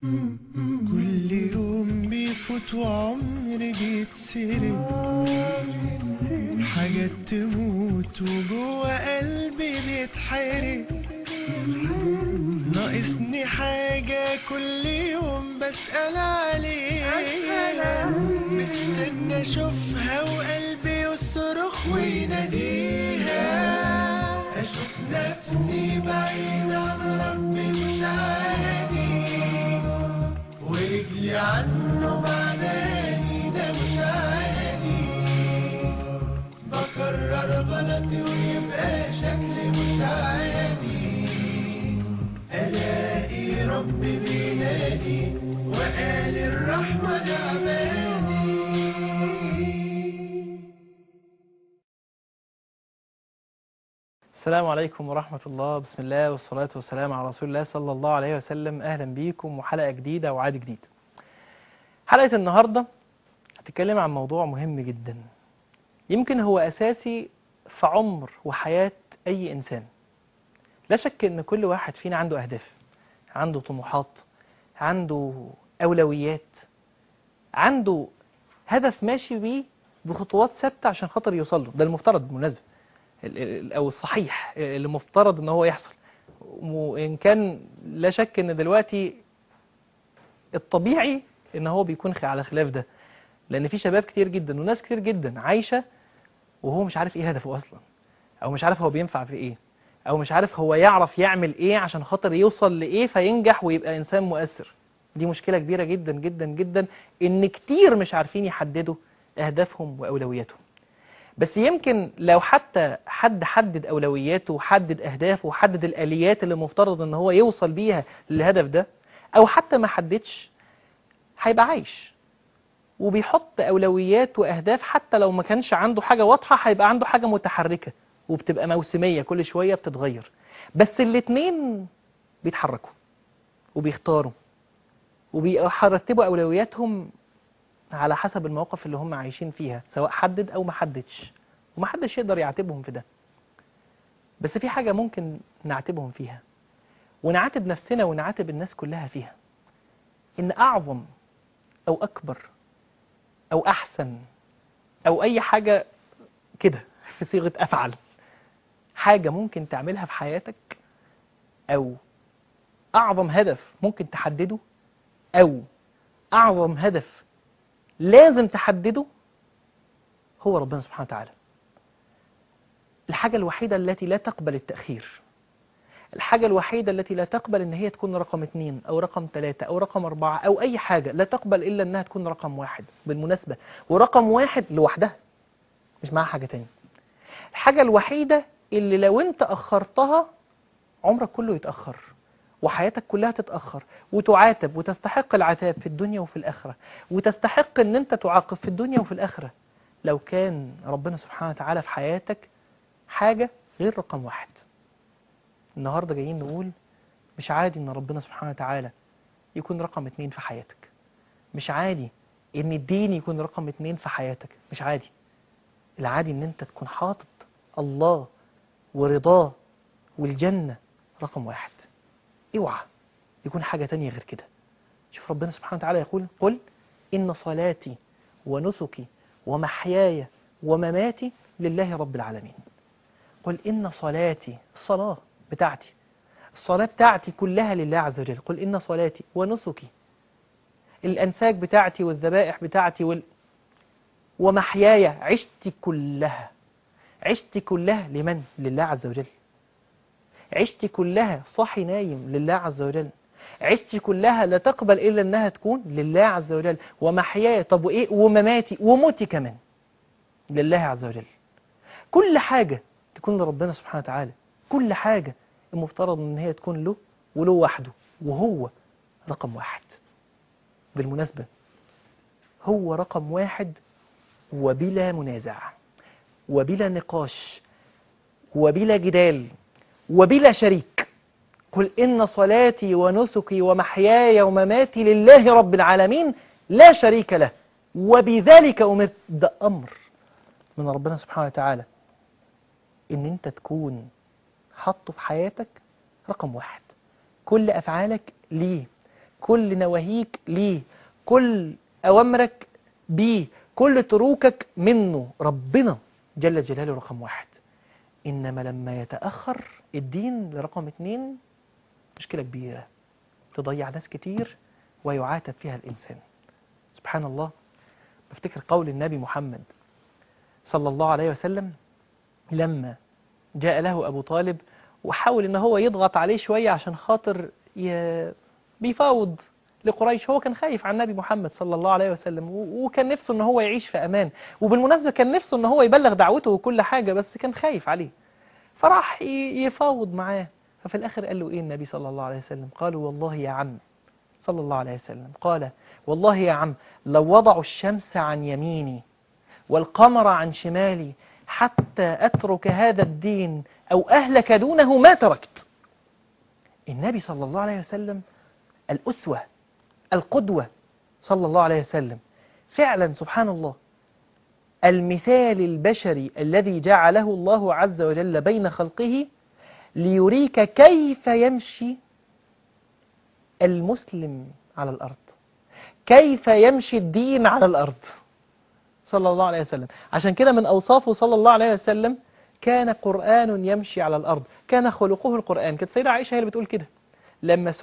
كل يوم بيفوت وعمري بيتسرق، حاجات تموت وجوه قلبي بيتحرق. ناقصني حاجة كل يوم بسأل عليها، مستنى اشوفها وقلبي يصرخ ويناديها. اشوف نفسي بعيد عن ربي مش عادي، ورجلي عنه بعداني ده مش عادي. بكرر غلطي ويبقى شكلي مش عادي، الاقي ربي بينادي وقال الرحمة لعبادي. السلام عليكم ورحمة الله. بسم الله والصلاة والسلام على رسول الله صلى الله عليه وسلم. أهلا بيكم وحلقة جديدة وعاد جديد. حلقة النهاردة هتتكلم عن موضوع مهم جدا، يمكن هو أساسي في عمر وحياة أي إنسان. لا شك أن كل واحد فينا عنده أهداف، عنده طموحات، عنده أولويات، عنده هدف ماشي بيه بخطوات ثابتة عشان خاطر يوصل له. ده المفترض بالمناسبة، أو الصحيح اللي مفترض أنه هو يحصل. وإن كان لا شك أن دلوقتي الطبيعي أن هو بيكون على خلاف ده، لأن في شباب كتير جدا وناس كتير جدا عايشة وهو مش عارف إيه هدفه أصلا، أو مش عارف هو بينفع في إيه، أو مش عارف هو يعرف يعمل إيه عشان خاطر يوصل لإيه فينجح ويبقى إنسان مؤثر. دي مشكلة كبيرة جدا جدا جدا، إن كتير مش عارفين يحددوا أهدافهم وأولوياتهم. بس يمكن لو حتى حد حدد أولوياته وحدد أهدافه وحدد الآليات اللي مفترض إن هو يوصل بيها للهدف ده، أو حتى ما حددش، هيبقى عايش وبيحط أولويات وأهداف. حتى لو ما كانش عنده حاجة واضحة هيبقى عنده حاجة متحركة وبتبقى موسمية كل شوية بتتغير. بس الاتنين بيتحركوا وبيختاروا وبيرتبوا أولوياتهم على حسب المواقف اللي هم عايشين فيها، سواء حدد أو ما حددش، ومحدش يقدر يعاتبهم في ده. بس في حاجة ممكن نعاتبهم فيها، ونعاتب نفسنا ونعاتب الناس كلها فيها، إن أعظم أو أكبر أو أحسن أو أي حاجة كده في صيغة أفعل، حاجة ممكن تعملها في حياتك، أو أعظم هدف ممكن تحدده، أو أعظم هدف لازم تحدده، هو ربنا سبحانه وتعالى. الحاجة الوحيدة التي لا تقبل التأخير، الحاجة الوحيدة التي لا تقبل إن هي تكون رقم 2 أو رقم 3 أو رقم 4 أو أي حاجة، لا تقبل إلا إنها تكون رقم 1 بالمناسبة. ورقم 1 لوحدها مش معاها حاجة تاني. الحاجة الوحيدة اللي لو أنت أخرتها عمرك كله يتأخر وحياتك كلها تتأخر وتعاتب وتستحق العتاب في الدنيا وفي الآخرة، وتستحق إن أنت تعاقب في الدنيا وفي الآخرة لو كان ربنا سبحانه وتعالى في حياتك حاجة غير رقم 1. النهاردة جايين نقول مش عادي إن ربنا سبحانه وتعالى يكون رقم 2 في حياتك. مش عادي إن الدين يكون رقم 2 في حياتك. مش عادي. العادي إن أنت تكون حاطط الله ورضاه والجنة رقم 1. اوعى يكون حاجة تانية غير كده. شوف ربنا سبحانه وتعالى يقول: قل إن صلاتي ونسكي ومحياي ومماتي لله رب العالمين. قل إن صلاتي، الصلاة بتاعتي، الصلاة بتاعتي كلها لله عز وجل. قل إن صلاتي ونسكي، الأنساك بتاعتي والذبائح بتاعتي ومحياي، عشتي كلها، عشتي كلها لمن؟ لله عز وجل. عشتي كلها صاحي نايم لله عز وجل. عشتي كلها لا تقبل إلا أنها تكون لله عز وجل. ومحياي، طب وإيه؟ ومماتي وموتي كمان لله عز وجل. كل حاجة تكون لربنا سبحانه وتعالى. كل حاجة المفترض أن هي تكون له وله وحده، وهو رقم 1. بالمناسبة هو رقم 1 وبلا منازع وبلا نقاش وبلا جدال وبلا شريك. قل إن صلاتي ونسكي ومحياي ومماتي لله رب العالمين لا شريك له وبذلك أمرت. ده أمر من ربنا سبحانه وتعالى إن أنت تكون حطه في حياتك رقم 1. كل أفعالك ليه، كل نواهيك ليه، كل أوامرك بيه، كل تروكك منه. ربنا جل جلاله رقم واحد. إنما لما يتأخر الدين لرقم 2 مشكلة كبيرة تضيع ناس كتير ويعاتب فيها الإنسان. سبحان الله، بفتكر قول النبي محمد صلى الله عليه وسلم لما جاء له أبو طالب وحاول إن هو يضغط عليه شوية عشان خاطر بيفاوض لقريش. هو كان خايف عن النبي محمد صلى الله عليه وسلم وكان نفسه إن هو يعيش في أمان، وبالمناسبة كان نفسه إن هو يبلغ دعوته وكل حاجة، بس كان خايف عليه فراح يفاوض معاه. ففي الآخر قال له إيه النبي صلى الله عليه وسلم؟ قالوا والله يا عم صلى الله عليه وسلم، قال والله يا عم لو وضعوا الشمس عن يميني والقمر عن شمالي حتى أترك هذا الدين أو أهلك دونه ما تركت. النبي صلى الله عليه وسلم الأسوة القدوة صلى الله عليه وسلم، فعلا سبحان الله المثال البشري الذي جعله الله عز وجل بين خلقه ليريك كيف يمشي المسلم على الأرض، كيف يمشي الدين على الأرض صلى الله عليه وسلم. عشان كده من أوصافه صلى الله عليه وسلم كان قرآن يمشي على الأرض، كان خلقه القرآن. كانت سيدة عائشة هي اللي بتقول كده لما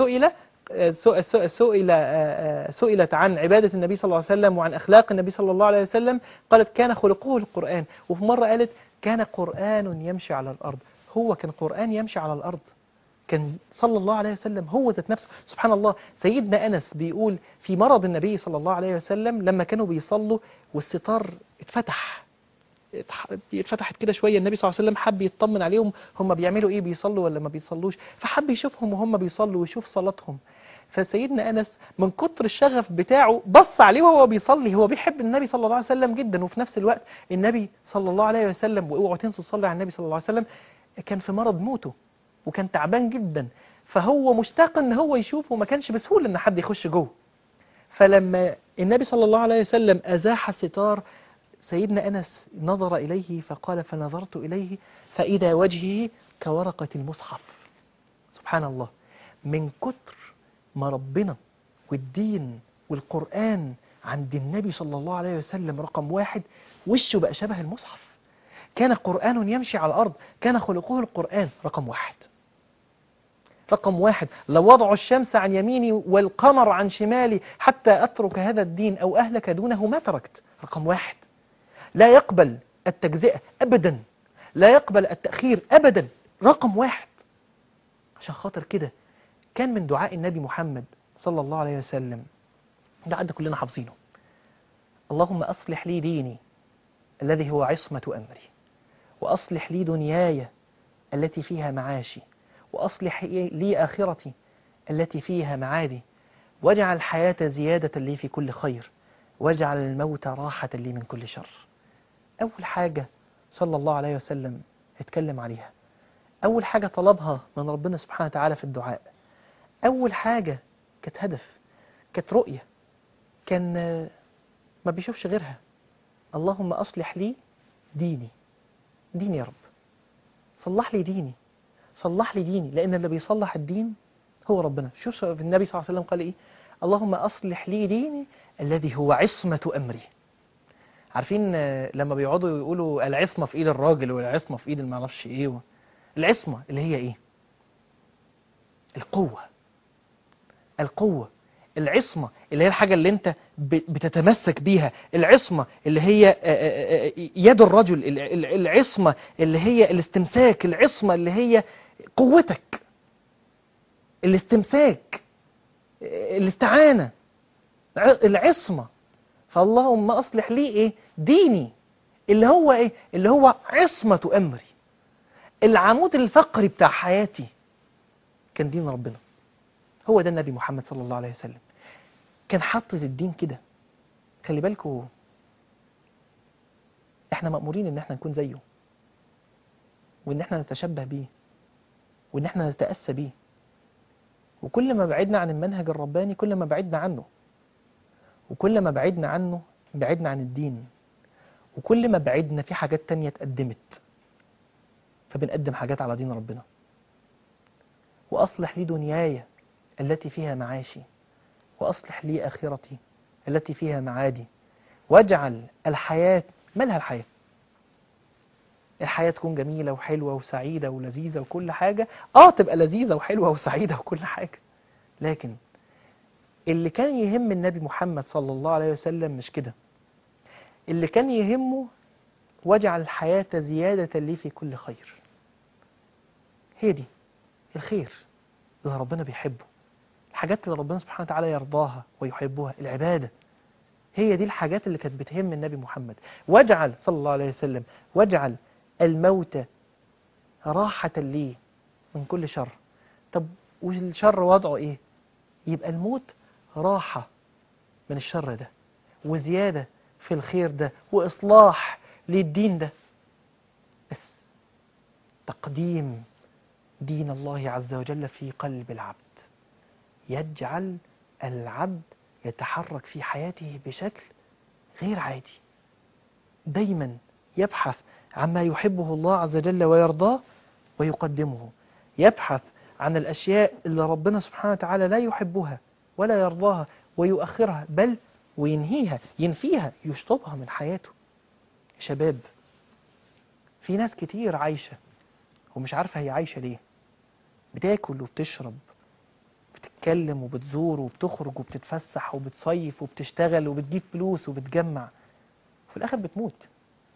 سئلت عن عبادة النبي صلى الله عليه وسلم وعن أخلاق النبي صلى الله عليه وسلم، قالت كان خلقه القرآن. وفي مرة قالت كان قرآن يمشي على الأرض. هو كان قرآن يمشي على الأرض، كان صلى الله عليه وسلم هو ذات نفسه. سبحان الله، سيدنا أنس بيقول في مرض النبي صلى الله عليه وسلم لما كانوا بيصلوا والستار اتفتحت كده شوية، النبي صلى الله عليه وسلم حب يطمن عليهم هم بيعملوا ايه، بيصلوا ولا ما بيصلوش، فحب يشوفهم وهم بيصلوا ويشوف صلاتهم. فسيدنا أنس من كتر الشغف بتاعه بص عليه وهو بيصلي. هو بيحب النبي صلى الله عليه وسلم جدا، وفي نفس الوقت النبي صلى الله عليه وسلم، واوعوا تنسوا تصلي على النبي صلى الله عليه وسلم، كان في مرض موته وكان تعبان جدا، فهو مشتاق ان هو يشوفه، وما كانش بسهولة ان حد يخش جوه. فلما النبي صلى الله عليه وسلم أزاح الستار، سيدنا أنس نظر إليه فقال فنظرت إليه فإذا وجهه كورقة المصحف. سبحان الله، من كتر ما ربنا والدين والقرآن عند النبي صلى الله عليه وسلم رقم واحد، وشه بقى شبه المصحف. كان قرآن يمشي على الأرض، كان خلقه القرآن رقم واحد. رقم واحد، لو وضعوا الشمس عن يميني والقمر عن شمالي حتى أترك هذا الدين أو أهلك دونه ما تركت. رقم واحد، لا يقبل التجزئة أبدا، لا يقبل التأخير أبدا. رقم واحد. عشان خاطر كده كان من دعاء النبي محمد صلى الله عليه وسلم دعاء ده كلنا حافظينه: اللهم أصلح لي ديني الذي هو عصمة أمري، وأصلح لي دنياي التي فيها معاشي، وأصلح لي آخرتي التي فيها معادي، واجعل الحياة زيادة لي في كل خير، واجعل الموت راحة لي من كل شر. أول حاجة صلى الله عليه وسلم اتكلم عليها، أول حاجة طلبها من ربنا سبحانه وتعالى في الدعاء، أول حاجة كانت هدف، كانت رؤية، كان ما بيشوفش غيرها: اللهم أصلح لي ديني. ديني يا رب، صلح لي ديني، صلح لي ديني، لأن اللي بيصلح الدين هو ربنا. شوف النبي صلى الله عليه وسلم قال إيه: اللهم أصلح لي ديني الذي هو عصمة أمري. عارفين لما بيقعدوا يقولوا العصمة في إيد الراجل والعصمة في إيد المعرفش إيه، العصمة اللي هي إيه؟ القوة. القوة، العصمة اللي هي الحاجة اللي انت بتتمسك بيها، العصمة اللي هي يد الرجل، العصمة اللي هي الاستمساك، العصمة اللي هي قوتك، الاستمساك، الاستعانة، العصمة. فاللهم أصلح لي إيه؟ ديني، اللي هو إيه؟ اللي هو عصمة أمري، العمود الفقري بتاع حياتي كان دين ربنا. هو ده النبي محمد صلى الله عليه وسلم، كان حاطط الدين كده. خلي بالكوا احنا مأمورين ان احنا نكون زيه، وان احنا نتشبه بيه، وان احنا نتأسى بيه. وكل ما بعدنا عن المنهج الرباني كل ما بعدنا عنه، وكل ما بعدنا عنه بعدنا عن الدين، وكل ما بعدنا في حاجات تانية اتقدمت، فبنقدم حاجات على دين ربنا. وأصلح لي دنياي التي فيها معاشي، وأصلح لي آخرتي التي فيها معادي واجعل الحياة، مالها الحياة؟ الحياة تكون جميلة وحلوة وسعيدة ولذيذة وكل حاجة، تبقى لذيذة وحلوة وسعيدة وكل حاجة، لكن اللي كان يهم النبي محمد صلى الله عليه وسلم مش كده. اللي كان يهمه واجعل الحياة زيادة لي في كل خير. هي دي الخير اللي ربنا بيحبه، الحاجات اللي ربنا سبحانه وتعالى يرضاها ويحبها، العبادة. هي دي الحاجات اللي كانت بتهم النبي محمد. واجعل صلى الله عليه وسلم واجعل الموت راحة لي من كل شر. طب والشر وضعه ايه؟ يبقى الموت راحة من الشر ده، وزيادة في الخير ده، وإصلاح للدين ده. بس تقديم دين الله عز وجل في قلب العبد يجعل العبد يتحرك في حياته بشكل غير عادي، دايما يبحث عما يحبه الله عز وجل ويرضاه ويقدمه، يبحث عن الأشياء اللي ربنا سبحانه وتعالى لا يحبها ولا يرضاها ويؤخرها، بل وينهيها، ينفيها، يشطبها من حياته. شباب، في ناس كتير عايشة ومش عارفة هي عايشة ليه، بتاكل وبتشرب، بتتكلم وبتزور وبتخرج وبتتفسح وبتصيف وبتشتغل وبتجيب فلوس وبتجمع، وفي الآخر بتموت.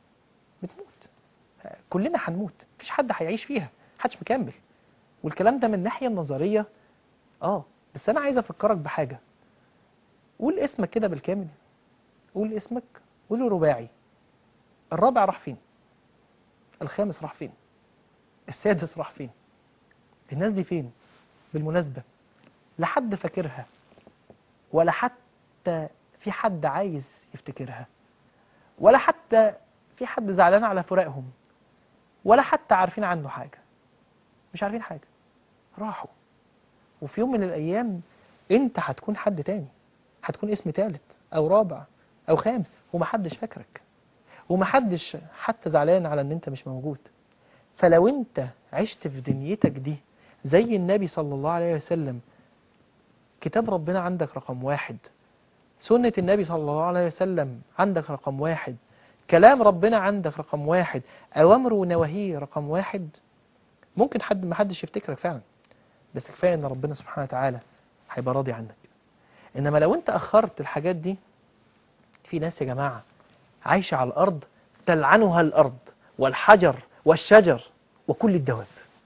كلنا هنموت، مفيش حد هيعيش فيها، محدش مكمل. والكلام ده من الناحية النظرية بس أنا عايز أفكرك بحاجة. قول اسمك كده بالكامل، قول اسمك، قوله رباعي. الرابع راح فين؟ الخامس راح فين؟ السادس راح فين؟ الناس دي فين؟ بالمناسبة لا حد فاكرها، ولا حتى في حد عايز يفتكرها، ولا حتى في حد زعلان على فراقهم، ولا حتى عارفين عنه حاجة. مش عارفين حاجة، راحوا. وفي يوم من الأيام أنت هتكون حد تاني، هتكون اسم تالت أو رابع أو خامس، ومحدش فاكرك، ومحدش حتى زعلان على أن أنت مش موجود. فلو أنت عشت في دنيتك دي زي النبي صلى الله عليه وسلم، كتاب ربنا عندك رقم واحد، سنة النبي صلى الله عليه وسلم عندك رقم واحد، كلام ربنا عندك رقم واحد، أوامره ونواهيه رقم واحد، ممكن حد محدش يفتكرك فعلا، بس كفاية ان ربنا سبحانه وتعالى هيبقى راضي عنك. انما لو انت اخرت الحاجات دي، في ناس يا جماعة عايشة على الارض تلعنها الارض والحجر والشجر وكل الدواب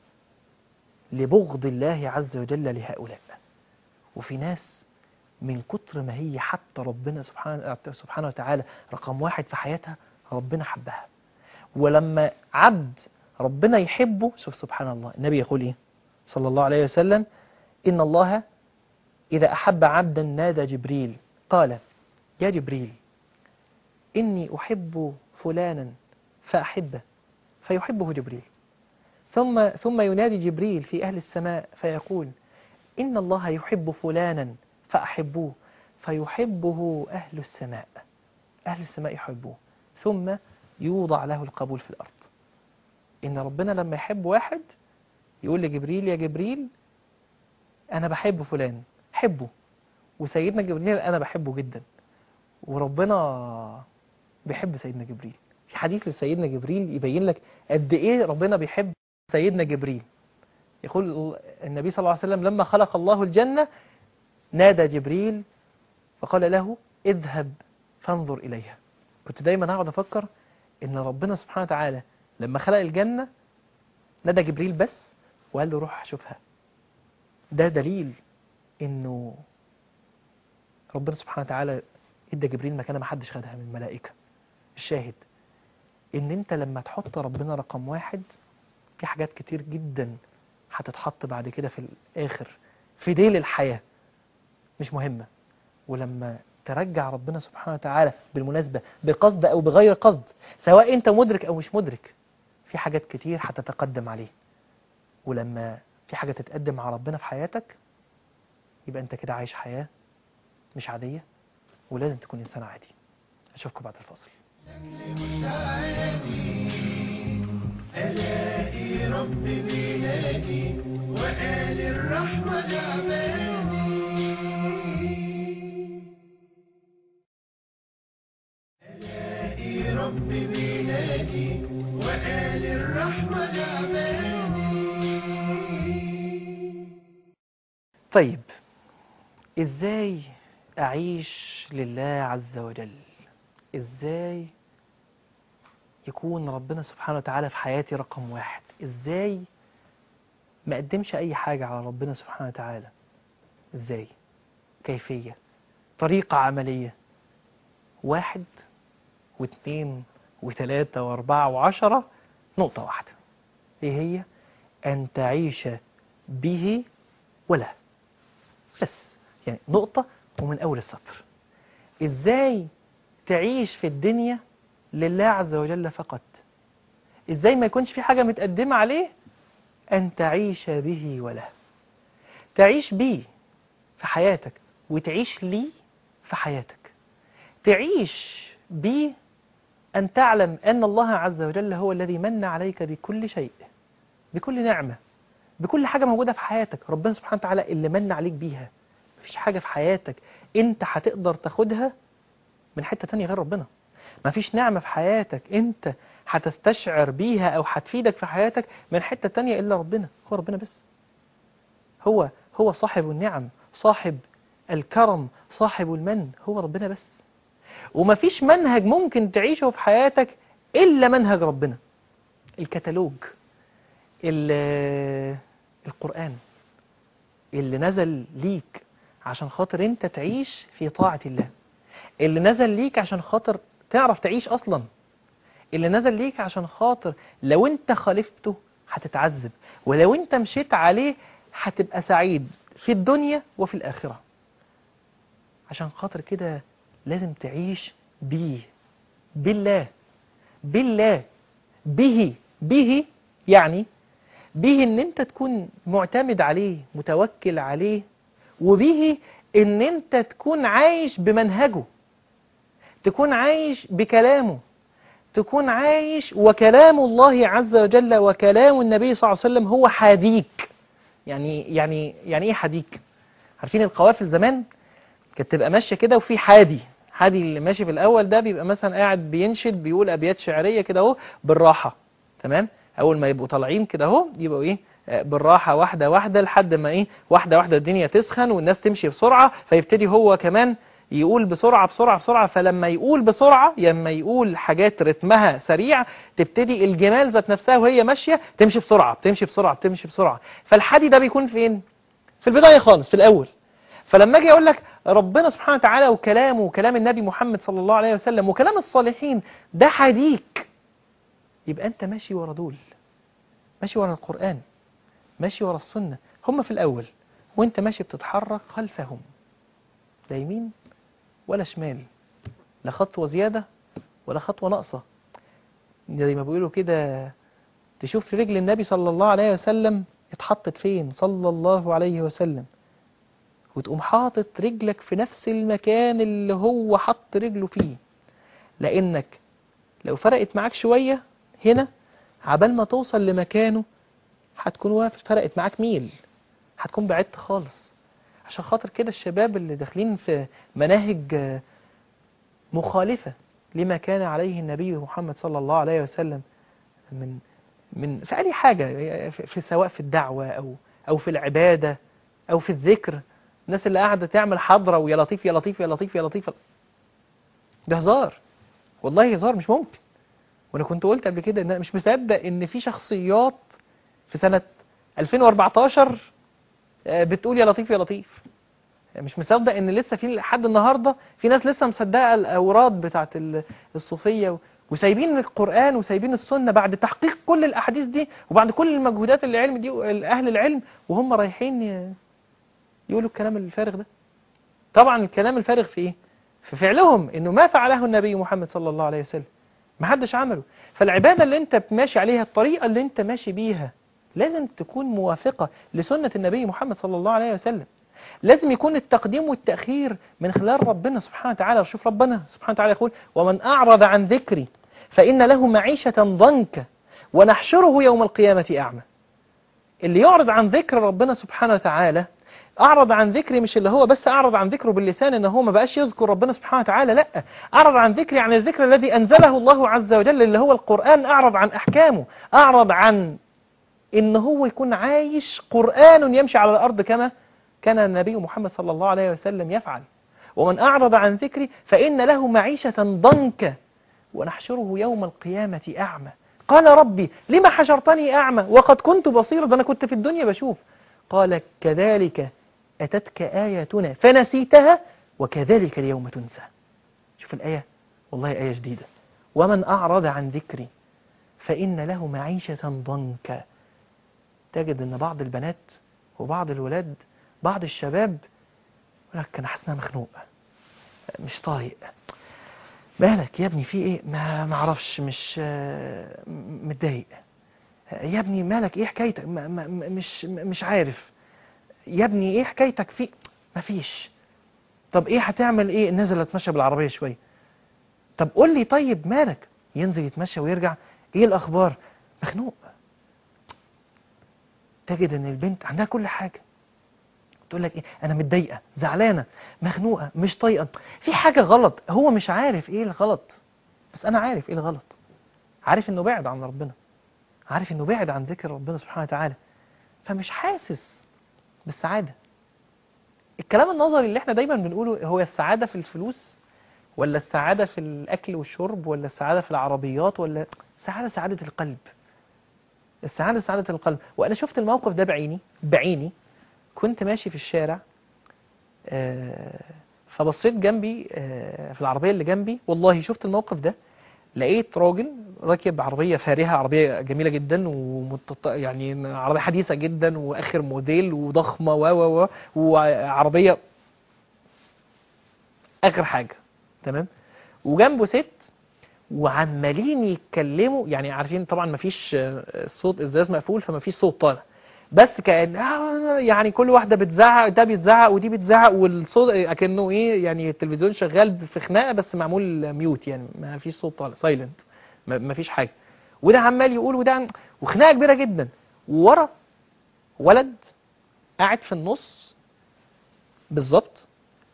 لبغض الله عز وجل لهؤلاء. وفي ناس من كتر ما هي حتى ربنا سبحانه وتعالى رقم واحد في حياتها، ربنا حبها. ولما عبد ربنا يحبه، شوف سبحان الله، النبي يقول ايه صلى الله عليه وسلم: إن الله إذا أحب عبدا نادى جبريل قال: يا جبريل إني أحب فلانا فأحبه، فيحبه جبريل. ثم ينادي جبريل في أهل السماء فيقول: إن الله يحب فلانا فأحبوه، فيحبه أهل السماء، أهل السماء يحبوه، ثم يوضع له القبول في الأرض. إن ربنا لما يحب واحد يقول لجبريل: يا جبريل أنا بحب فلان، حبه. وسيدنا جبريل أنا بحبه جدا، وربنا بيحب سيدنا جبريل. في حديث لسيدنا جبريل يبين لك قد إيه ربنا بيحب سيدنا جبريل. يقول النبي صلى الله عليه وسلم: لما خلق الله الجنة نادى جبريل فقال له: اذهب فانظر إليها. كنت دايما أقعد أفكر إن ربنا سبحانه وتعالى لما خلق الجنة نادى جبريل بس وقال له: روح شوفها. ده دليل إنه ربنا سبحانه وتعالى ادى جبريل مكانه ما حدش خدها من الملائكة. الشاهد ان انت لما تحط ربنا رقم واحد، في حاجات كتير جدا هتتحط بعد كده في الاخر في ديل الحياة مش مهمة. ولما ترجع ربنا سبحانه وتعالى، بالمناسبة بقصد او بغير قصد، سواء انت مدرك او مش مدرك، في حاجات كتير هتتقدم عليه. ولما في حاجة تتقدم على ربنا في حياتك، يبقى انت كده عايش حياة مش عادية، ولازم تكون إنسان عادي. أشوفكم بعد الفاصل. مش عادي ألاقي رب بينادي وقال الرحمة لعبادي. وآل الرحمة العبادي. طيب، ازاي اعيش لله عز وجل؟ ازاي يكون ربنا سبحانه وتعالى في حياتي رقم واحد؟ ازاي ما اقدمش اي حاجة على ربنا سبحانه وتعالى؟ ازاي؟ كيفية، طريقة عملية، 1 و2 و3 و4 و10، نقطة واحدة. ايه هي؟ ان تعيش به وله. بس يعني نقطة ومن اول السطر. ازاي تعيش في الدنيا لله عز وجل فقط؟ ازاي ما يكونش في حاجة متقدمة عليه؟ ان تعيش به وله. تعيش بيه في حياتك وتعيش ليه في حياتك. تعيش بيه أن تعلم أن الله عز وجل هو الذي من عليك بكل شيء، بكل نعمة، بكل حاجة موجودة في حياتك. ربنا سبحانه وتعالى اللي من عليك بيها. مفيش حاجة في حياتك أنت هتقدر تاخدها من حتة تانية غير ربنا. مفيش نعمة في حياتك أنت هتستشعر بيها أو هتفيدك في حياتك من حتة تانية إلا ربنا. هو ربنا بس. هو صاحب النعم، صاحب الكرم، صاحب المن، هو ربنا بس. ومفيش منهج ممكن تعيشه في حياتك إلا منهج ربنا. الكتالوج، القرآن اللي نزل ليك عشان خاطر انت تعيش في طاعة الله، اللي نزل ليك عشان خاطر تعرف تعيش أصلا، اللي نزل ليك عشان خاطر لو انت خالفته هتتعذب، ولو انت مشيت عليه هتبقى سعيد في الدنيا وفي الآخرة. عشان خاطر كده لازم تعيش بيه، بالله، بالله، به يعني به ان انت تكون معتمد عليه، متوكل عليه، وبه ان انت تكون عايش بمنهجه، تكون عايش بكلامه، تكون عايش وكلام الله عز وجل وكلام النبي صلى الله عليه وسلم هو حاديك. يعني ايه حاديك؟ عارفين القوافل زمان كانت تبقى ماشيه كده وفي حادي اللي ماشي في الاول ده بيبقى مثلا قاعد بينشد، بيقول ابيات شعريه كده اهو بالراحه، تمام؟ اول ما يبقوا طالعين كده اهو يبقوا ايه، بالراحه، واحده واحده، لحد ما ايه، واحده واحده الدنيا تسخن والناس تمشي بسرعه، فيبتدي هو كمان يقول بسرعه بسرعه بسرعه. فلما يقول بسرعه، لما يقول حاجات رتمها سريع، تبتدي الجمال ذات نفسها وهي ماشيه تمشي بسرعه، تمشي بسرعه، تمشي بسرعه. فالحادي ده بيكون فين؟ في البدايه خالص، في الاول. فلما اجي اقول لك ربنا سبحانه وتعالى وكلامه وكلام النبي محمد صلى الله عليه وسلم وكلام الصالحين ده حديك، يبقى انت ماشي ورا دول، ماشي ورا القرآن، ماشي ورا السنة، هم في الأول، وانت ماشي بتتحرك خلفهم، لا يمين ولا شمال، لا خطوة زيادة ولا خطوة ناقصة. زي ما بيقولوا كده، تشوف رجل النبي صلى الله عليه وسلم اتحطت فين صلى الله عليه وسلم، وتقوم حاطط رجلك في نفس المكان اللي هو حط رجله فيه. لأنك لو فرقت معاك شوية هنا عبال ما توصل لمكانه هتكون واقف، فرقت معاك ميل، هتكون بعدت خالص. عشان خاطر كده الشباب اللي داخلين في مناهج مخالفة لما كان عليه النبي محمد صلى الله عليه وسلم من في أي حاجة، في سواء في الدعوة أو في العبادة أو في الذكر، الناس اللي قاعدة تعمل حضرة ويا لطيف يا لطيف يا لطيف يا لطيف، ده هزار، والله هزار مش ممكن. وانا كنت قلت قبل كده ان انا مش مصدق ان في شخصيات في سنة 2014 بتقول يا لطيف يا لطيف. مش مصدق ان لسه في لحد النهارده في ناس لسه مصدقه الاوراد بتاعت الصوفيه وسايبين القرآن وسايبين السنة بعد تحقيق كل الاحاديث دي وبعد كل المجهودات اللي علم دي اهل العلم، وهم رايحين يقولوا الكلام الفارغ ده. طبعا الكلام الفارغ في ايه؟ في فعلهم، انه ما فعله النبي محمد صلى الله عليه وسلم ما حدش عمله. فالعبادة اللي انت ماشي عليها، الطريقة اللي انت ماشي بيها لازم تكون موافقة لسنة النبي محمد صلى الله عليه وسلم. لازم يكون التقديم والتأخير من خلال ربنا سبحانه وتعالى. شوف ربنا سبحانه وتعالى يقول: ومن أعرض عن ذكري فإن له معيشة ضنكا ونحشره يوم القيامة أعمى. اللي يعرض عن ذكر ربنا سبحانه وتعالى أعرض عن ذكري مش اللي هو بس أعرض عن ذكره باللسان إن هو ما بقاش يذكر ربنا سبحانه وتعالى، لا، أعرض عن ذكري عن الذكر الذي أنزله الله عز وجل اللي هو القرآن، أعرض عن أحكامه، أعرض عن إن هو يكون عايش قرآن يمشي على الأرض كما كان النبي محمد صلى الله عليه وسلم يفعل. ومن أعرض عن ذكري فإن له معيشة ضنكا ونحشره يوم القيامة أعمى. قال ربي لما حشرتني أعمى وقد كنت بصيرا، ده أنا كنت في الدنيا بشوف. قال كذلك أتتك آياتنا فنسيتها وكذلك اليوم تنسى. شوف الآية، والله آية جديدة. ومن أعرض عن ذكري فإن له معيشة ضنكا. تجد أن بعض البنات وبعض الولاد بعض الشباب يقول لك أنا حاسس إن أنا مخنوق مش طايق. مالك يا ابني في ايه؟ ما اعرفش، مش متضايق. يا ابني مالك ايه حكايتك؟ مش عارف. يا ابني ايه حكايتك في مفيش. طب ايه هتعمل ايه؟ نزل اتمشى بالعربيه شويه. طب قول لي طيب مالك؟ ينزل يتمشى ويرجع. ايه الاخبار؟ مخنوق. تجد ان البنت عندها كل حاجه، تقول لك ايه؟ انا متضايقه، زعلانه، مخنوقه، مش طايقه، في حاجه غلط. هو مش عارف ايه الغلط، بس انا عارف ايه الغلط. عارف انه بعد عن ربنا، عارف انه بعد عن ذكر ربنا سبحانه وتعالى، فمش حاسس بالسعاده. الكلام النظري اللي احنا دايما بنقوله، هو السعاده في الفلوس ولا السعاده في الاكل والشرب ولا السعاده في العربيات، ولا السعاده سعاده القلب. السعاده سعاده القلب. وانا شفت الموقف ده بعيني. كنت ماشي في الشارع، فبصيت جنبي في العربية اللي جنبي، والله شفت الموقف ده. لقيت راجل راكب عربية فارهة، عربية جميلة جدا يعني عربية حديثة جدا وآخر موديل وضخمة وعربية آخر حاجة، تمام. وجنبه ست وعمالين يتكلموا، يعني عارفين طبعا مفيش صوت، ازاز مقفول فمفيش صوت طالع، بس كأن يعني كل واحدة بتزعق، ده بيتزعق ودي بتزعق، والصوت اكنه ايه، يعني التلفزيون شغال في خناقة بس معمول ميوت، يعني ما فيش صوت طالع، سايلنت، ما فيش حاجة. وده عمال يقول وخناقة كبيرة جدا. وورا ولد قاعد في النص بالظبط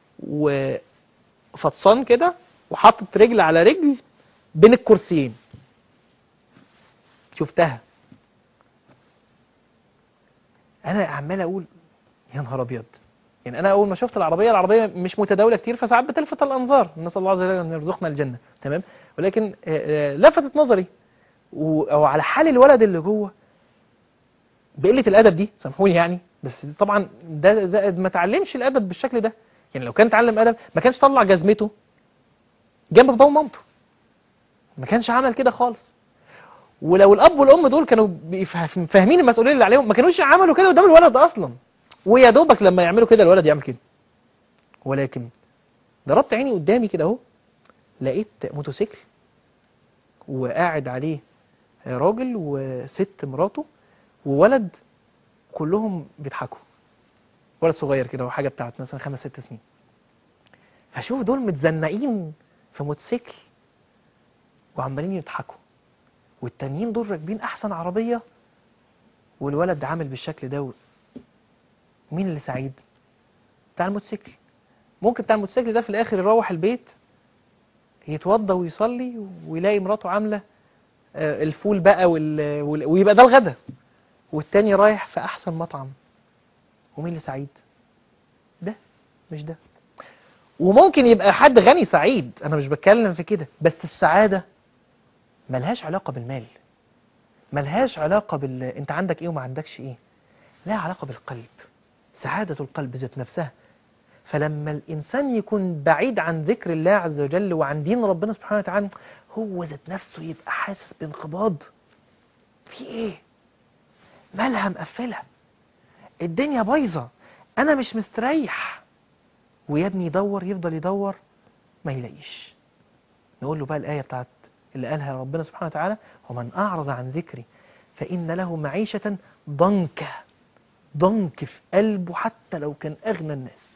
وفطسان كده وحاطط رجل على رجل بين الكرسيين. شفتها، انا عمال اقول يا نهار ابيض. يعني انا اول ما شفت العربيه مش متداوله كتير، فساعات بتلفت الانظار، نسال الله عز وجل ان يرزقنا الجنه، تمام. ولكن لفتت نظري او على حال الولد اللي جوه بقله الادب دي، سامحوني يعني، بس طبعا ده ما تعلمش الادب بالشكل ده. يعني لو كان اتعلم ادب ما كانش طلع جزمته جنب بابا ومامته، ما كانش عمل كده خالص. ولو الاب والام دول كانوا فاهمين المسؤوليه اللي عليهم ما كانوش عملوا كده قدام الولد اصلا. ويا دوبك لما يعملوا كده الولد يعمل كده. ولكن ضربت عيني قدامي كده اهو، لقيت موتوسيكل وقاعد عليه راجل وست مراته وولد، كلهم بيضحكوا. ولد صغير كده وحاجه بتاعت مثلا 5-6 سنين. فشوف دول متزنقين في موتوسيكل وعمالين يضحكوا، والتانيين دول راكبين احسن عربيه والولد عامل بالشكل ده. مين اللي سعيد؟ بتاع الموتوسيكل. ممكن بتاع الموتوسيكل ده في الاخر يروح البيت يتوضى ويصلي ويلاقي مراته عامله الفول بقى ويبقى ده الغدا، والتاني رايح في احسن مطعم. ومين اللي سعيد؟ ده مش ده. وممكن يبقى حد غني سعيد، انا مش بتكلم في كده، بس السعاده ملهاش علاقه بالمال، ملهاش علاقه انت عندك ايه وما عندكش ايه، لها علاقه بالقلب، سعاده القلب ذات نفسها. فلما الإنسان يكون بعيد عن ذكر الله عز وجل وعن دين ربنا سبحانه وتعالى، هو ذات نفسه يبقى حاسس بانقباض. في إيه؟ مالها مقفلة، الدنيا بايظة، أنا مش مستريح. ويا ابني يفضل يدور ما يلاقيش. نقول له بقى الآية بتاعت اللي قالها ربنا سبحانه وتعالى: ومن أعرض عن ذكري فإن له معيشة ضنكا. ضنك في قلبه حتى لو كان أغنى الناس.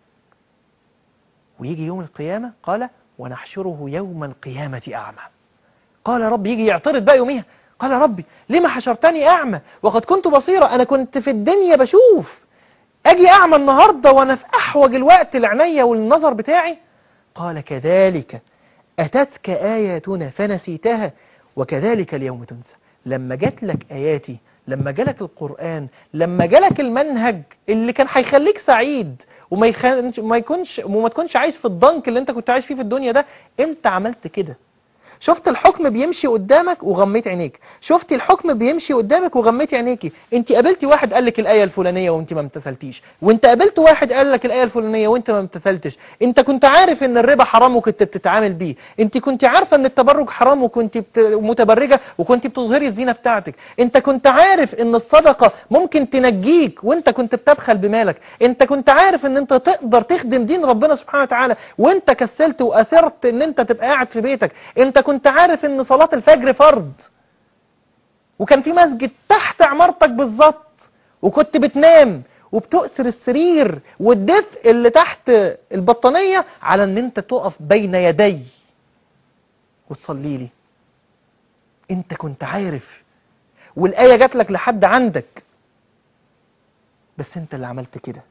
ويجي يوم القيامة قال: ونحشره يوم القيامة أعمى. قال رب، يجي يعترض بقى يوميها، قال ربي لما حشرتني أعمى وقد كنت بصيرا، أنا كنت في الدنيا بشوف، أجي أعمى النهاردة وأنا في أحوج الوقت العناية والنظر بتاعي. قال كذلك أتتك آياتنا فنسيتها وكذلك اليوم تنسى. لما جات لك آياتي، لما جالك القرآن، لما جالك المنهج اللي كان هيخليك سعيد وما تكونش عايش في الضنك اللي انت كنت عايش فيه في الدنيا ده، انت عملت كده. شفت الحكم بيمشي قدامك وغميت عينيك، شفت الحكم بيمشي قدامك وغميت عينيكي. انت قابلتي واحد قال لك الآية الفلانية وانت ما امتثلتيش، وانت قابلت واحد قال لك الآية الفلانية وانت ما امتثلتش. انت كنت عارف ان الربا حرام وكنت بتتعامل بيه، انت كنت عارفة ان التبرج حرام وكنت متبرجة وكنت بتظهري الزينة بتاعتك، انت كنت عارف ان الصدقة ممكن تنجيك وانت كنت بتبخل بمالك، انت كنت عارف ان انت تقدر تخدم دين ربنا سبحانه وتعالى وانت كسلت واثرت ان انت تبقى قاعد في بيتك، انت كنت عارف ان صلاة الفجر فرض وكان في مسجد تحت عمارتك بالظبط، وكنت بتنام وبتؤثر السرير والدفء اللي تحت البطانية على ان انت تقف بين يدي وتصلي لي. انت كنت عارف والآية جات لك لحد عندك، بس انت اللي عملت كده،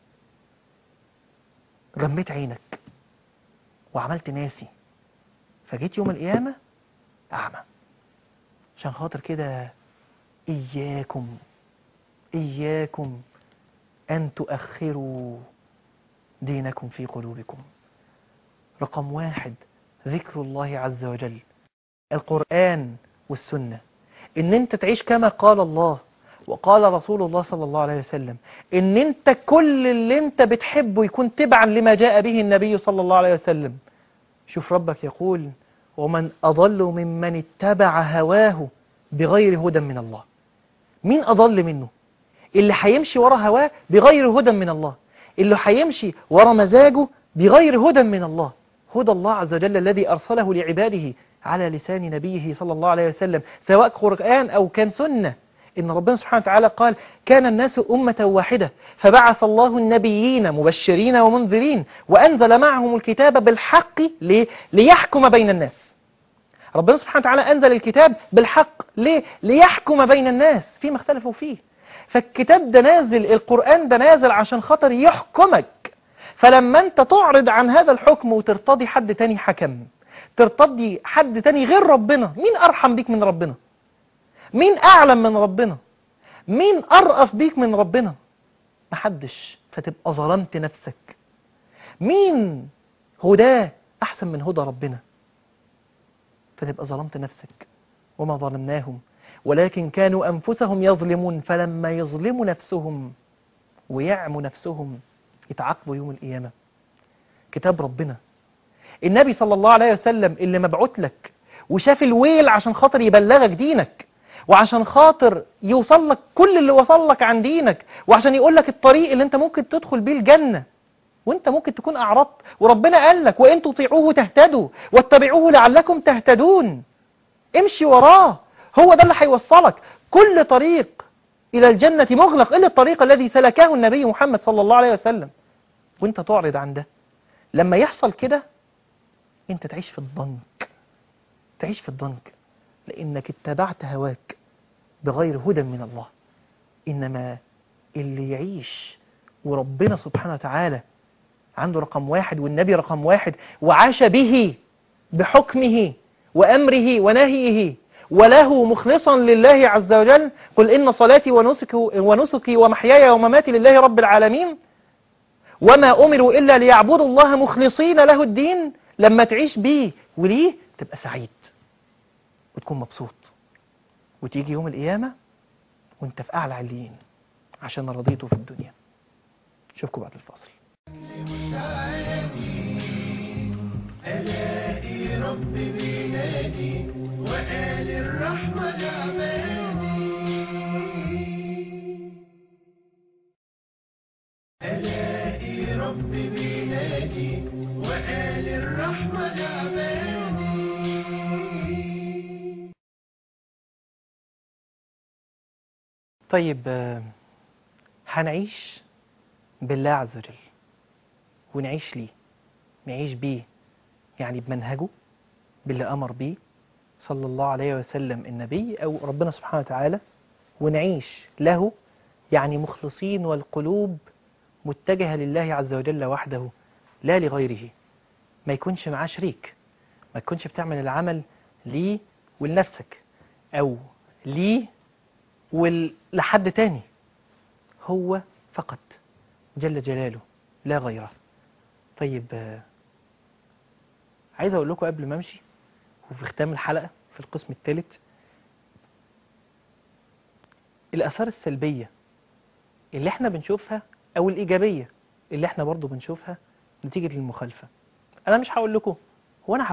غميت عينك وعملت ناسي، فجيت يوم القيامة أعمى. عشان خاطر كده إياكم أن تؤخروا دينكم في قلوبكم. رقم 1 ذكر الله عز وجل، القرآن والسنة، إن أنت تعيش كما قال الله وقال رسول الله صلى الله عليه وسلم، إن أنت كل اللي أنت بتحبه يكون تبعا لما جاء به النبي صلى الله عليه وسلم. شوف ربك يقول ومن أضل ممن اتبع هواه بغير هدى من الله. مين أضل منه؟ اللي هيمشي ورا هواه بغير هدى من الله، اللي هيمشي ورا مزاجه بغير هدى من الله. هدى الله عز وجل الذي أرسله لعباده على لسان نبيه صلى الله عليه وسلم، سواء قرآن أو كان سنة. إن ربنا سبحانه وتعالى قال كان الناس أمة واحدة فبعث الله النبيين مبشرين ومنذرين وأنزل معهم الكتاب بالحق ليحكم بين الناس. ربنا سبحانه وتعالى أنزل الكتاب بالحق ليه؟ ليحكم بين الناس فيما اختلفوا فيه. فالكتاب ده نازل، القرآن ده نازل عشان خاطر يحكمك. فلما انت تعرض عن هذا الحكم وترتضي حد تاني حكم، ترتضي حد تاني غير ربنا، مين أرحم بيك من ربنا؟ مين أعلم من ربنا؟ مين أرأف بيك من ربنا؟ محدش. فتبقى ظلمت نفسك. مين هداه أحسن من هدى ربنا؟ فتبقى ظلمت نفسك. وما ظلمناهم ولكن كانوا أنفسهم يظلمون. فلما يظلموا نفسهم ويعموا نفسهم يتعاقبوا يوم القيامة. كتاب ربنا، النبي صلى الله عليه وسلم اللي مبعوت لك وشاف الويل عشان خاطر يبلغك دينك، وعشان خاطر يوصل لك كل اللي وصل لك عن دينك، وعشان يقول لك الطريق اللي انت ممكن تدخل بيه الجنة، وانت ممكن تكون أعرضت. وربنا قال لك وإن تطيعوه تهتدوا واتبعوه لعلكم تهتدون. امشي وراه، هو ده اللي هيوصلك. كل طريق إلى الجنة مغلق إلا الطريق الذي سلكه النبي محمد صلى الله عليه وسلم، وانت تعرض عن ده. لما يحصل كده انت تعيش في الضنك، تعيش في الضنك لأنك اتبعت هواك بغير هدى من الله. إنما اللي يعيش وربنا سبحانه وتعالى عنده رقم 1 والنبي رقم 1 وعاش به بحكمه وأمره ونهيه وله مخلصا لله عز وجل، قل إن صلاتي ونسكي ومحياي ومماتي لله رب العالمين وما أمروا إلا ليعبدوا الله مخلصين له الدين. لما تعيش بيه وليه تبقى سعيد وتكون مبسوط، وتيجي يوم القيامة وانت في أعلى عليين عشان رضيته في الدنيا. اشوفكم بعد الفاصل. ألاقي رب بلادي وآل الرحمة لعبادي. ألاقي رب بلادي وآل الرحمة لعبادي. طيب هنعيش بالله عز وجل ونعيش ليه، نعيش بيه يعني بمنهجه، باللي أمر بيه صلى الله عليه وسلم النبي أو ربنا سبحانه وتعالى، ونعيش له يعني مخلصين والقلوب متجهة لله عز وجل وحده لا لغيره، ما يكونش معاه شريك، ما تكونش بتعمل العمل ليه ولنفسك أو ليه ولحد تاني، هو فقط جل جلاله لا غيره. طيب عايز أقول لكم قبل ما أمشي وفي ختام الحلقة في القسم الثالث الآثار السلبية اللي احنا بنشوفها أو الإيجابية اللي احنا برضو بنشوفها نتيجة للمخالفة. أنا مش هقول لكم، هو أنا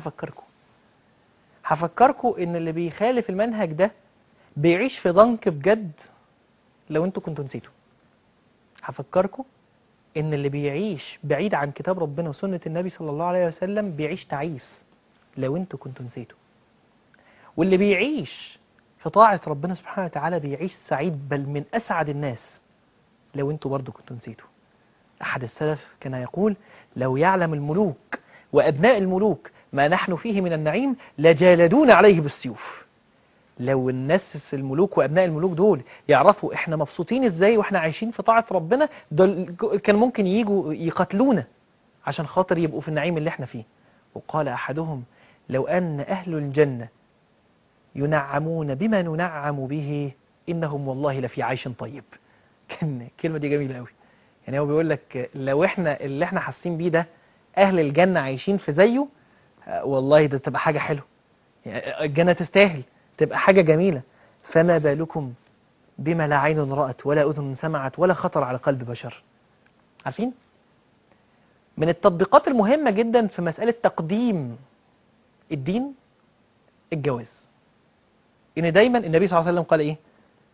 هفكركم إن اللي بيخالف المنهج ده بيعيش في ضنك بجد لو انتوا كنتوا نسيتوا. هفكركم إن اللي بيعيش بعيد عن كتاب ربنا وسنة النبي صلى الله عليه وسلم بيعيش تعيس لو انتوا كنتوا نسيتوا. واللي بيعيش في طاعة ربنا سبحانه وتعالى بيعيش سعيد، بل من أسعد الناس لو انتوا برضو كنتوا نسيتوا. أحد السلف كان يقول: لو يعلم الملوك وأبناء الملوك ما نحن فيه من النعيم لجالدون عليه بالسيوف. لو الناس الملوك وأبناء الملوك دول يعرفوا احنا مبسوطين ازاي واحنا عايشين في طاعة ربنا، دول كان ممكن يجوا يقتلونا عشان خاطر يبقوا في النعيم اللي احنا فيه. وقال أحدهم: لو أن أهل الجنة ينعمون بما ننعم به إنهم والله لفي عيش طيب. كان الكلمة دي جميلة قوي. يعني هو بيقول لك لو احنا اللي احنا حاسين بيه ده أهل الجنة عايشين في زيه، والله ده تبقى حاجة حلوة، يعني الجنة تستاهل، تبقى حاجة جميلة. فما بالكم بما لا عين رأت ولا أذن سمعت ولا خطر على قلب بشر. عارفين؟ من التطبيقات المهمة جدا في مسألة تقديم الدين الجواز، إن دايما النبي صلى الله عليه وسلم قال إيه؟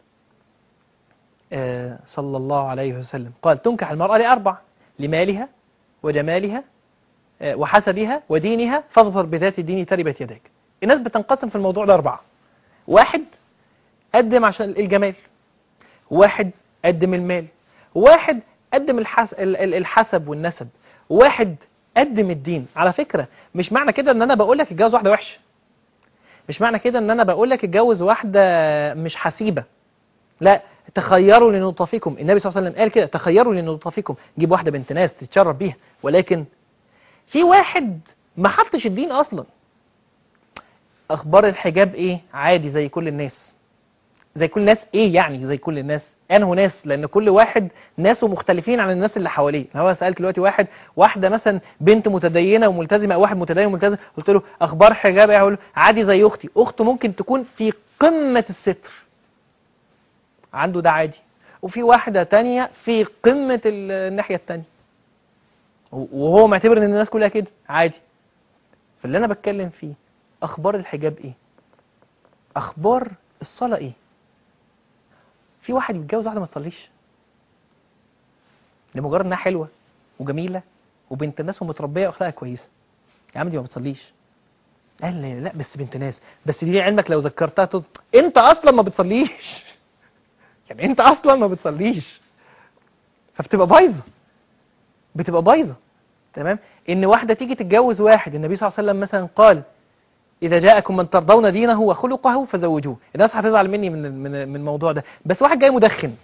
صلى الله عليه وسلم قال: تنكح المرأة لأربع: لمالها وجمالها وحسبها ودينها فاظفر بذات الدين تربت يداك. الناس بتنقسم في الموضوع ده 4: واحد قدم عشان الجمال، واحد قدم المال، واحد قدم الحسب والنسب، واحد قدم الدين. على فكرة مش معنى كده ان انا بقول لك اتجوز واحدة وحشة، مش معنى كده ان انا بقول لك اتجوز واحدة مش حسيبة، لا، تخيروا لنطفكم. النبي صلى الله عليه وسلم قال كده: تخيروا لنطفكم، جيب واحدة بنت ناس تتشرف بيها. ولكن في واحد ما حطش الدين اصلا. اخبار الحجاب ايه؟ عادي زي كل الناس. زي كل الناس ايه يعني؟ زي كل الناس انه ناس، لان كل واحد ناسه مختلفين عن الناس اللي حواليه. هو سألت دلوقتي واحدة مثلا بنت متدينة وملتزمة، او واحد متدين وملتزم، قلت له اخبار حجاب ايه؟ يقول عادي زي اختي. اخته ممكن تكون في قمة الستر، عنده ده عادي، وفي واحدة تانية في قمة الناحية التانية، وهو معتبر ان الناس كلها كده عادي. فاللي انا بتكلم فيه اخبار الحجاب ايه؟ اخبار الصلاة ايه؟ في واحد يتجوز واحدة ما تصليش لمجرد انها حلوة وجميلة وبنت ناس ومتربية واخلاقها كويسة. يا عم دي ما بتصليش. قال لي لا بس بنت ناس، بس دي علمك لو ذكرتها انت اصلا ما بتصليش. يعني انت اصلا ما بتصليش، فبتبقى بايظة. تمام؟ ان واحدة تيجي تتجوز واحد، النبي صلى الله عليه وسلم مثلا قال: إذا جاءكم من ترضون دينه وخلقه فزوجوه. الناس هتزعل مني من الموضوع ده، بس واحد جاي مدخن،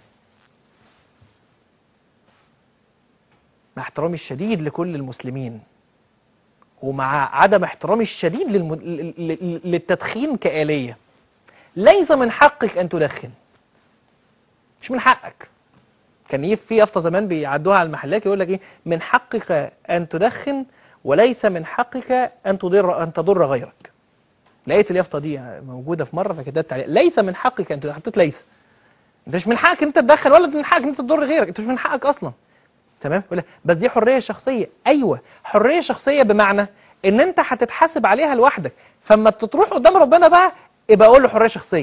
مع احترامي الشديد لكل المسلمين ومع عدم احترامي الشديد للتدخين كآلية، ليس من حقك أن تدخن، مش من حقك. كان في يافطة زمان بيعدوها على المحلات يقول لك ايه: من حقك أن تدخن وليس من حقك أن تضر غيرك. لقيت اليافطة دي موجودة في مرة فكتبت عليها: ليس من حقك أن تدخن. حطيت ليس، انت مش من حقك انت تدخن ولا من حقك انت تضر غيرك، انت مش من حقك اصلا. تمام؟ ولا بس دي حرية شخصية. ايوه حرية شخصية، بمعنى ان انت هتتحاسب عليها لوحدك، فاما تروح قدام ربنا بقى يبقى اقول له حرية شخصية،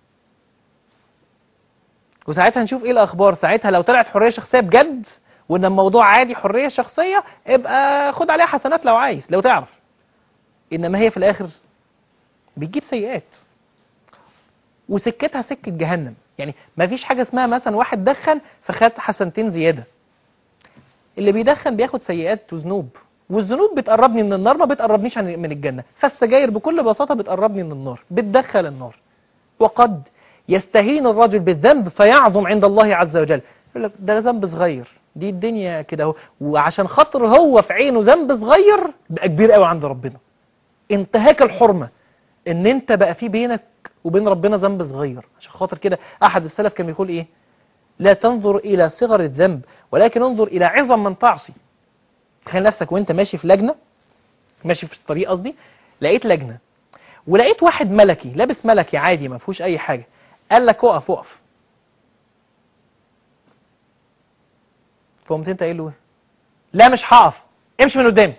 وساعتها نشوف ايه الاخبار. ساعتها لو طلعت حرية شخصية بجد وان الموضوع عادي حرية شخصية، ابقى خد عليها حسنات لو عايز، لو تعرف. انما هي في الاخر بتجيب سيئات وسكتها سكة جهنم. يعني ما فيش حاجة اسمها مثلا واحد دخن فخد حسنتين زيادة. اللي بيدخن بياخد سيئات وذنوب، والذنوب بتقربني من النار، ما بتقربنيش من الجنة. فالسجاير بكل بساطة بتقربني من النار، بتدخل النار. وقد يستهين الرجل بالذنب فيعظم عند الله عز وجل. يقول لك ده ذنب صغير، دي الدنيا كده اهو. وعشان خاطر هو في عينه ذنب صغير بقى كبير قوي عند ربنا. انتهاك الحرمة ان انت بقى في بينك وبين ربنا ذنب صغير. عشان خاطر كده احد السلف كان بيقول ايه؟ لا تنظر الى صغر الذنب ولكن انظر الى عظم من تعصي. تخيل نفسك وانت ماشي في لجنة، ماشي في الطريق قصدي، لقيت لجنة ولقيت واحد ملكي لابس ملكي عادي ما فيهوش اي حاجة، قال لك اقف اقف، فقمت انت قايل له ايه؟ لا مش هقف، امشي من قدامي.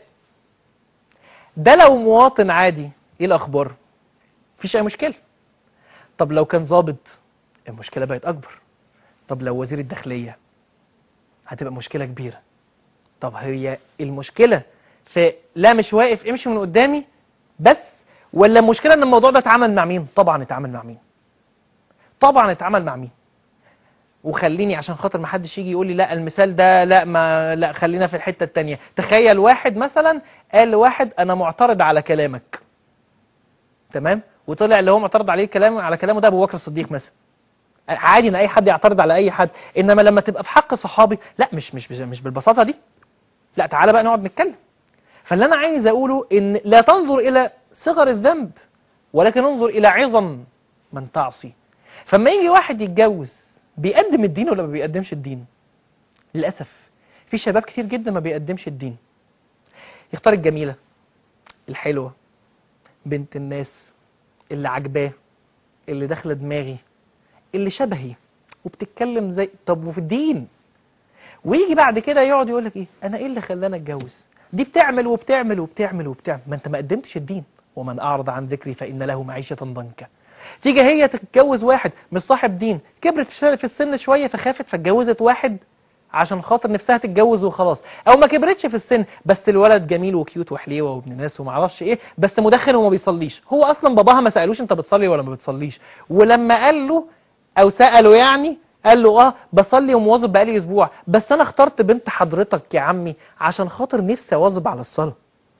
ده لو مواطن عادي ايه الاخبار؟ مفيش اي مشكلة. طب لو كان ضابط المشكلة بقت اكبر. طب لو وزير الداخلية هتبقى مشكلة كبيرة. طب هي المشكلة في لا مش واقف امشي من قدامي بس، ولا المشكلة ان الموضوع ده اتعامل مع مين؟ طبعا اتعامل مع مين؟ طبعا اتعامل مع مين؟ وخليني عشان خاطر ما حدش يجي يقول لي لا المثال ده لا ما لا خلينا في الحتة التانية. تخيل واحد مثلا قال لواحد انا معترض على كلامك، تمام؟ وطلع اللي هو معترض عليه على كلامه ده ابو بكر الصديق مثلا. عادي ان اي حد يعترض على اي حد، انما لما تبقى في حق صحابي لا مش بالبساطة دي. لا تعالى بقى نقعد نتكلم. فاللي انا عايز اقوله ان لا تنظر الى صغر الذنب ولكن انظر الى عظم من تعصي. فما يجي واحد يتجوز بيقدم الدين ولا ما بيقدمش الدين؟ للاسف في شباب كتير جدا ما بيقدمش الدين. يختار الجميلة الحلوة بنت الناس اللي عجباه اللي داخله دماغي اللي شبهي وبتتكلم زي طب وفي الدين. ويجي بعد كده يقعد يقول لك ايه انا ايه اللي خلاني اتجوز؟ دي بتعمل وبتعمل وبتعمل وبتعمل. ما انت ما قدمتش الدين. ومن اعرض عن ذكري فان له معيشة ضنكا. تيجي هي تتجوز واحد مش صاحب دين، كبرت في السن شوية فخافت فاتجوزت واحد عشان خاطر نفسها تتجوز وخلاص، او ما كبرتش في السن بس الولد جميل وكيوت وحليوه وابن ناس وما اعرفش ايه بس مدخن وما بيصليش. هو اصلا باباها ما سالوش انت بتصلي ولا ما بتصليش، ولما قال له او ساله يعني قال له بصلي ومواظب بقالي اسبوع، بس انا اخترت بنت حضرتك يا عمي عشان خاطر نفسي اواظب على الصلاه.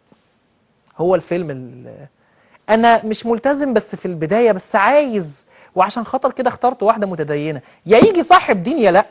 هو الفيلم انا مش ملتزم بس في البدايه بس عايز، وعشان خاطر كده اخترت واحده متدينه. يا يجي صاحب دين يا لا،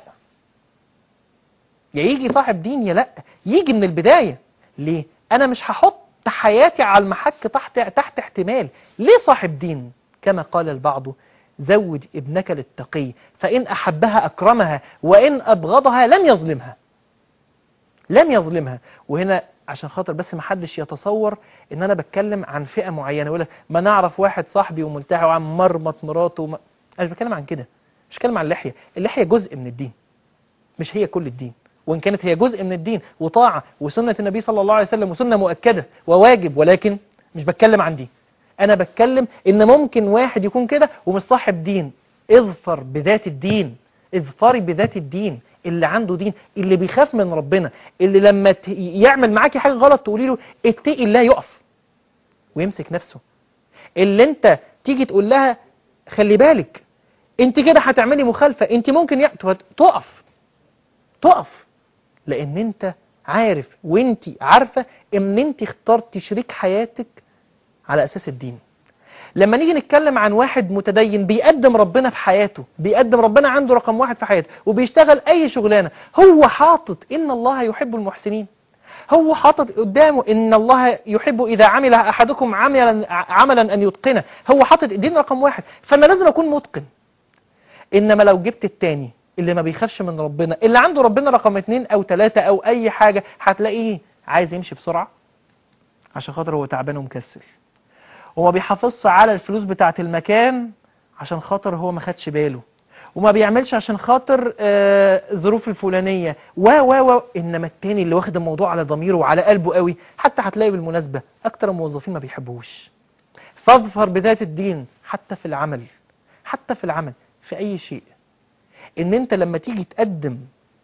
يا يجي صاحب دين يا لا، يجي من البدايه. ليه؟ انا مش هحط حياتي على المحك تحت احتمال. ليه صاحب دين؟ كما قال البعض زوج ابنك للتقي فإن أحبها أكرمها وإن أبغضها لم يظلمها. لم يظلمها. وهنا عشان خاطر بس ما حدش يتصور ان انا بتكلم عن فئة معينة يقول لك ما نعرف واحد صاحبي وملتحي وعم مرمط مراته انا مش بتكلم عن كده. مش بتكلم عن اللحية. اللحية جزء من الدين مش هي كل الدين، وإن كانت هي جزء من الدين وطاعة وسنة النبي صلى الله عليه وسلم وسنة مؤكدة وواجب، ولكن مش بتكلم عن دي. أنا بتكلم إن ممكن واحد يكون كده ومش صاحب دين. اظفر بذات الدين، اظفري بذات الدين اللي عنده دين، اللي بيخاف من ربنا، اللي لما يعمل معاكي حاجة غلط تقولي له اتقي الله يقف ويمسك نفسه. اللي انت تيجي تقول لها خلي بالك انت كده هتعملي مخالفة، انت ممكن تقف لان انت عارف وانت عارفة ان انت اخترتي شريك حياتك على اساس الدين. لما نيجي نتكلم عن واحد متدين بيقدم ربنا في حياته، بيقدم ربنا عنده رقم واحد في حياته وبيشتغل اي شغلانة، هو حاطط ان الله يحب المحسنين، هو حاطط قدامه ان الله يحب اذا عمل احدكم عملا ان يتقنه، هو حاطط الدين رقم واحد. فانا لازم اكون متقن. انما لو جبت التاني اللي ما بيخافش من ربنا اللي عنده ربنا رقم 2 أو 3 أو أي حاجة، هتلاقيه عايز يمشي بسرعة عشان خاطر هو تعبان ومكسل، وما بيحافظش على الفلوس بتاعة المكان عشان خاطر هو ما خدش باله، وما بيعملش عشان خاطر الظروف الفلانية إنما التاني اللي واخد الموضوع على ضميره وعلى قلبه قوي، حتى هتلاقي بالمناسبة أكتر الموظفين ما بيحبوش. فاظفر بذات الدين حتى في العمل، حتى في العمل في أي شيء. ان انت لما تيجي تقدم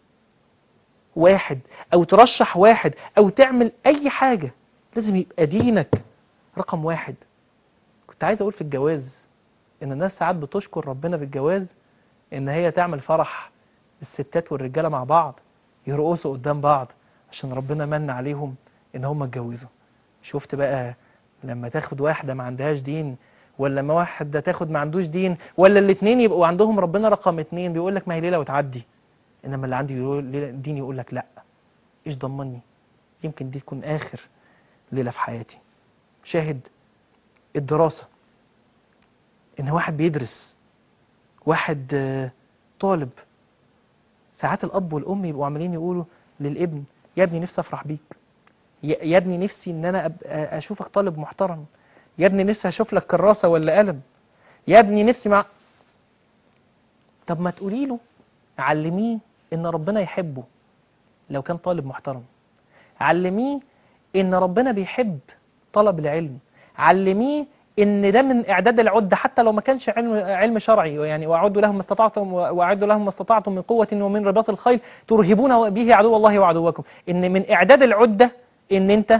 واحد او ترشح واحد او تعمل اي حاجة لازم يبقى دينك رقم واحد. كنت عايز اقول في الجواز ان الناس ساعات بتشكر ربنا بالجواز ان هي تعمل فرح الستات والرجالة مع بعض يرقصوا قدام بعض عشان ربنا من عليهم ان هم اتجوزوا. شفت بقى لما تاخد واحدة ما عندهاش دين ولا ما واحد تاخد ما عندوش دين ولا الاثنين يبقوا عندهم ربنا رقم 2، بيقول لك ما هي ليلة وتعدي. انما اللي عندي دين يقول لك لا، ايش ضمني، يمكن دي تكون اخر ليله في حياتي. شاهد الدراسه، ان واحد بيدرس، واحد طالب، ساعات الاب والام يبقوا عمالين يقولوا للابن يا ابني نفسي افرح بيك، يا ابني نفسي ان انا اشوفك طالب محترم، يا ابني نفسي اشوف لك كراسه ولا قلم، يا ابني نفسي مع. طب ما تقولي له، علميه ان ربنا يحبه لو كان طالب محترم، علميه ان ربنا بيحب طلب العلم، علميه ان ده من اعداد العده حتى لو ما كانش علم شرعي، يعني واعدوا لهم ما استطعتم من قوه ومن رباط الخيل ترهبون به عدو الله وعدوكم. ان من اعداد العده ان انت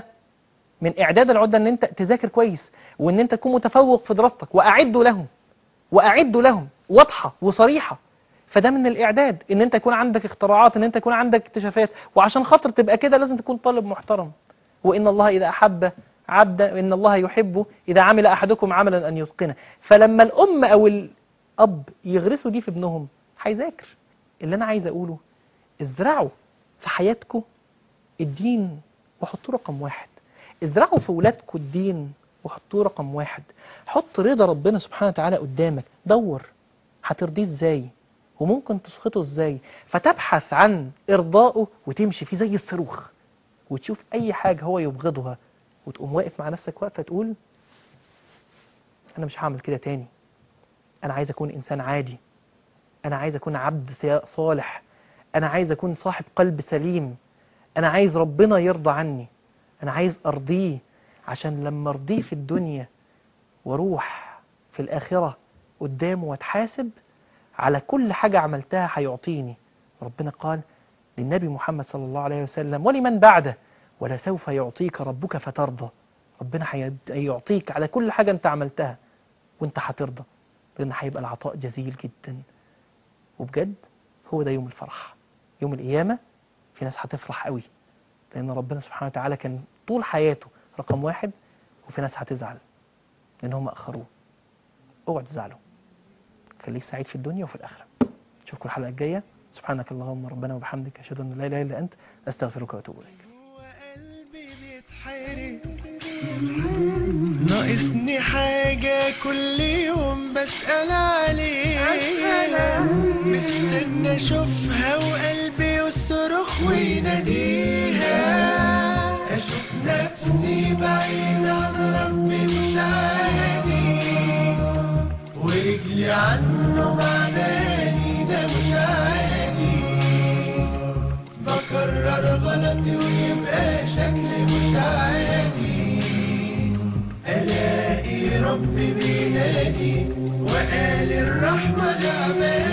تذاكر كويس، وان انت تكون متفوق في دراستك، واعدوا لهم واضحه وصريحه. فده من الاعداد، ان انت يكون عندك اختراعات، ان انت يكون عندك اكتشافات، وعشان خاطر تبقى كده لازم تكون طالب محترم. وان الله اذا احب عبدا ان الله يحب اذا عمل احدكم عملا ان يتقنه. فلما الام او الاب يغرسوا دي في ابنهم هيذاكر. اللي انا عايز اقوله، ازرعوا في حياتكم الدين وحطوه رقم واحد، ازرعوا في ولادكم الدين وحطوه رقم واحد. حط رضا ربنا سبحانه وتعالى قدامك، دور هترضيه ازاي وممكن تسخطه ازاي، فتبحث عن ارضائه وتمشي فيه زي الصاروخ، وتشوف اي حاجة هو يبغضها وتقوم واقف مع نفسك وقفة تقول انا مش هعمل كده تاني، انا عايز اكون انسان عادي، انا عايز اكون عبد صالح، انا عايز اكون صاحب قلب سليم، انا عايز ربنا يرضى عني، انا عايز ارضيه، عشان لما ارضيه في الدنيا واروح في الاخرة قدامه واتحاسب على كل حاجة عملتها هيعطيني. ربنا قال للنبي محمد صلى الله عليه وسلم ولمن بعده ولسوف يعطيك ربك فترضى. ربنا هيعطيك على كل حاجة انت عملتها وانت هترضى، لان هيبقى العطاء جزيل جدا. وبجد هو ده يوم الفرح، يوم القيامة في ناس هتفرح قوي، لان ربنا سبحانه وتعالى كان طول حياته رقم واحد، وفي ناس هتزعل لان هم اخروه. اوعوا تزعلوا، خليك سعيد في الدنيا وفي الاخره. نشوفكم الحلقه الجايه. سبحانك اللهم ربنا وبحمدك، اشهد ان لا اله الا انت، استغفرك واتوب اليك. وقلبي بيتحرق، ناقصني حاجة كل يوم بسأل عليها، مستنى اشوفها وقلبي يصرخ ويناديها، اشوف نفسي بعيد عن ربي مش عادي، ورجلي عنه بعداني ده مش عادي، بكرر غلطي ويبقى شكلي مش عادي، الاقي ربي بينادي وقال الرحمة نعمة